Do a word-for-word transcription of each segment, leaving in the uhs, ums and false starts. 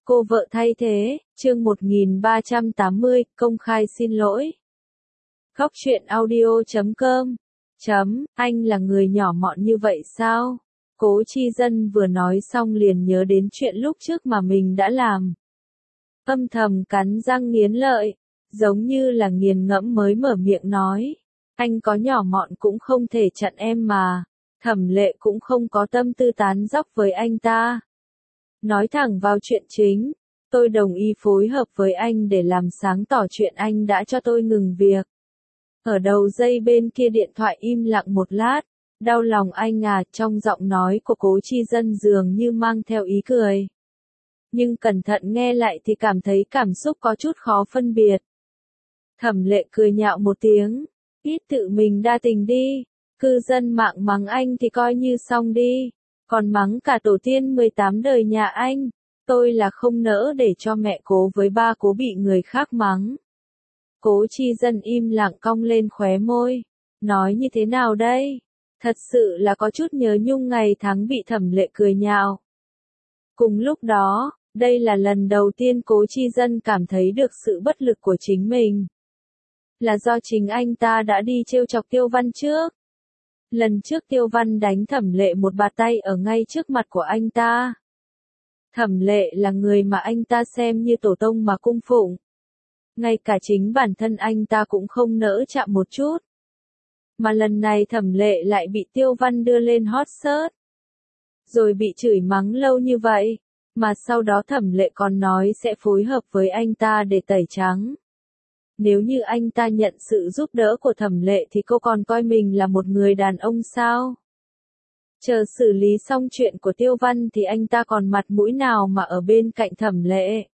Cô vợ thay thế, chương một nghìn ba trăm tám mươi, công khai xin lỗi. Khóc chuyện audio chấm com. Chấm, anh là người nhỏ mọn như vậy sao? Cố Chi Dân vừa nói xong liền nhớ đến chuyện lúc trước mà mình đã làm. Âm thầm cắn răng nghiến lợi, giống như là nghiền ngẫm mới mở miệng nói. Anh có nhỏ mọn cũng không thể chặn em mà. Thẩm Lệ cũng không có tâm tư tán dóc với anh ta. Nói thẳng vào chuyện chính, tôi đồng ý phối hợp với anh để làm sáng tỏ chuyện anh đã cho tôi ngừng việc. Ở đầu dây bên kia điện thoại im lặng một lát, đau lòng anh à, trong giọng nói của Cố Chi Dân dường như mang theo ý cười. Nhưng cẩn thận nghe lại thì cảm thấy cảm xúc có chút khó phân biệt. Thẩm Lệ cười nhạo một tiếng, ít tự mình đa tình đi, cư dân mạng mắng anh thì coi như xong đi. Còn mắng cả tổ tiên mười tám đời nhà anh, tôi là không nỡ để cho mẹ Cố với ba Cố bị người khác mắng. Cố Chi Dân im lặng cong lên khóe môi, nói như thế nào đây? Thật sự là có chút nhớ nhung ngày tháng bị Thẩm Lệ cười nhạo. Cùng lúc đó, đây là lần đầu tiên Cố Chi Dân cảm thấy được sự bất lực của chính mình. Là do chính anh ta đã đi trêu chọc Tiêu Văn trước. Lần trước Tiêu Văn đánh Thẩm Lệ một bạt tay ở ngay trước mặt của anh ta. Thẩm Lệ là người mà anh ta xem như tổ tông mà cung phụng. Ngay cả chính bản thân anh ta cũng không nỡ chạm một chút. Mà lần này Thẩm Lệ lại bị Tiêu Văn đưa lên hot search. Rồi bị chửi mắng lâu như vậy. Mà sau đó Thẩm Lệ còn nói sẽ phối hợp với anh ta để tẩy trắng. Nếu như anh ta nhận sự giúp đỡ của Thẩm Lệ thì cô còn coi mình là một người đàn ông sao? Chờ xử lý xong chuyện của Tiêu Văn thì anh ta còn mặt mũi nào mà ở bên cạnh Thẩm Lệ?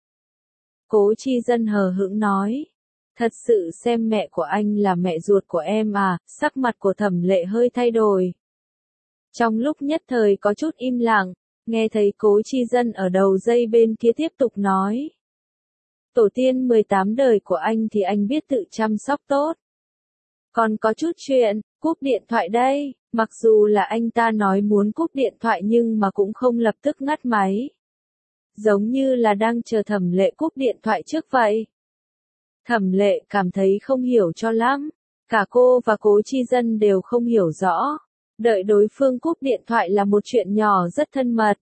Cố Chi Dân hờ hững nói. Thật sự xem mẹ của anh là mẹ ruột của em à? Sắc mặt của Thẩm Lệ hơi thay đổi. Trong lúc nhất thời có chút im lặng, nghe thấy Cố Chi Dân ở đầu dây bên kia tiếp tục nói. Tổ tiên mười tám đời của anh thì anh biết tự chăm sóc tốt. Còn có chút chuyện, cúp điện thoại đây, mặc dù là anh ta nói muốn cúp điện thoại nhưng mà cũng không lập tức ngắt máy. Giống như là đang chờ Thẩm Lệ cúp điện thoại trước vậy. Thẩm Lệ cảm thấy không hiểu cho lắm, cả cô và Cố Chi Dân đều không hiểu rõ. Đợi đối phương cúp điện thoại là một chuyện nhỏ rất thân mật.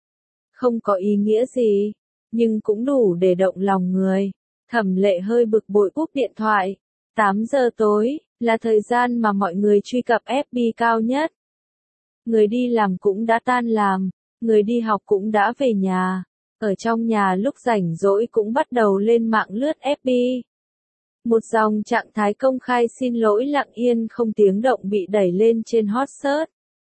Không có ý nghĩa gì. Nhưng cũng đủ để động lòng người. Thẩm Lệ hơi bực bội cúp điện thoại. tám giờ tối, là thời gian mà mọi người truy cập ép bê cao nhất. Người đi làm cũng đã tan làm, người đi học cũng đã về nhà. Ở trong nhà lúc rảnh rỗi cũng bắt đầu lên mạng lướt ép bê. Một dòng trạng thái công khai xin lỗi lặng yên không tiếng động bị đẩy lên trên hot search.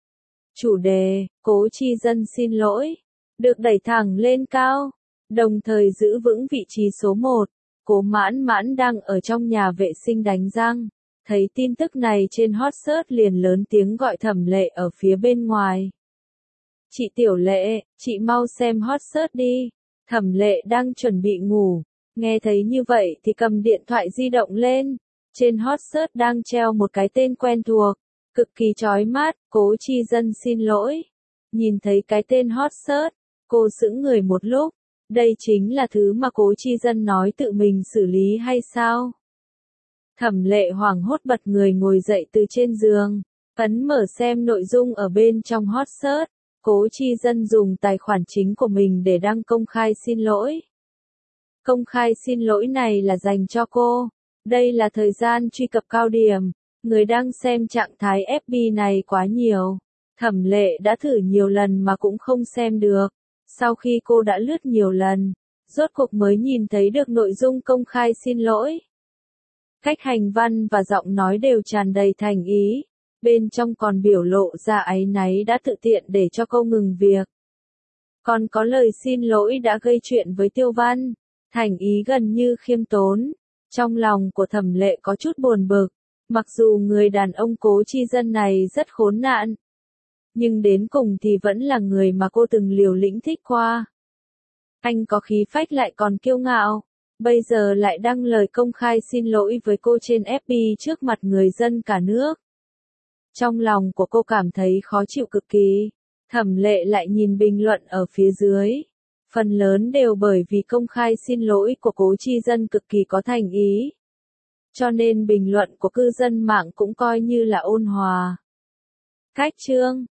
Chủ đề, Cố Chi Dân xin lỗi, được đẩy thẳng lên cao. Đồng thời giữ vững vị trí số một, Cố Mãn Mãn đang ở trong nhà vệ sinh đánh răng. Thấy tin tức này trên hot search liền lớn tiếng gọi Thẩm Lệ ở phía bên ngoài. Chị Tiểu Lệ, chị mau xem hot search đi. Thẩm Lệ đang chuẩn bị ngủ. Nghe thấy như vậy thì cầm điện thoại di động lên. Trên hot search đang treo một cái tên quen thuộc. Cực kỳ chói mắt, Cố Chi Dân xin lỗi. Nhìn thấy cái tên hot search, cô sững người một lúc. Đây chính là thứ mà Cố Chi Dân nói tự mình xử lý hay sao? Thẩm Lệ hoảng hốt bật người ngồi dậy từ trên giường, ấn mở xem nội dung ở bên trong hot search. Cố Chi Dân dùng tài khoản chính của mình để đăng công khai xin lỗi. Công khai xin lỗi này là dành cho cô. Đây là thời gian truy cập cao điểm. Người đang xem trạng thái ép bê này quá nhiều. Thẩm Lệ đã thử nhiều lần mà cũng không xem được. Sau khi cô đã lướt nhiều lần, rốt cuộc mới nhìn thấy được nội dung công khai xin lỗi. Cách hành văn và giọng nói đều tràn đầy thành ý, bên trong còn biểu lộ ra áy náy đã tự tiện để cho cô ngừng việc. Còn có lời xin lỗi đã gây chuyện với Tiêu Văn, thành ý gần như khiêm tốn. Trong lòng của Thẩm Lệ có chút buồn bực, mặc dù người đàn ông Cố Chi Dân này rất khốn nạn. Nhưng đến cùng thì vẫn là người mà cô từng liều lĩnh thích qua. Anh có khí phách lại còn kiêu ngạo, bây giờ lại đăng lời công khai xin lỗi với cô trên ép bê trước mặt người dân cả nước. Trong lòng của cô cảm thấy khó chịu cực kỳ. Thẩm Lệ lại nhìn bình luận ở phía dưới. Phần lớn đều bởi vì công khai xin lỗi của Cố Chi Dân cực kỳ có thành ý. Cho nên bình luận của cư dân mạng cũng coi như là ôn hòa. Cách chương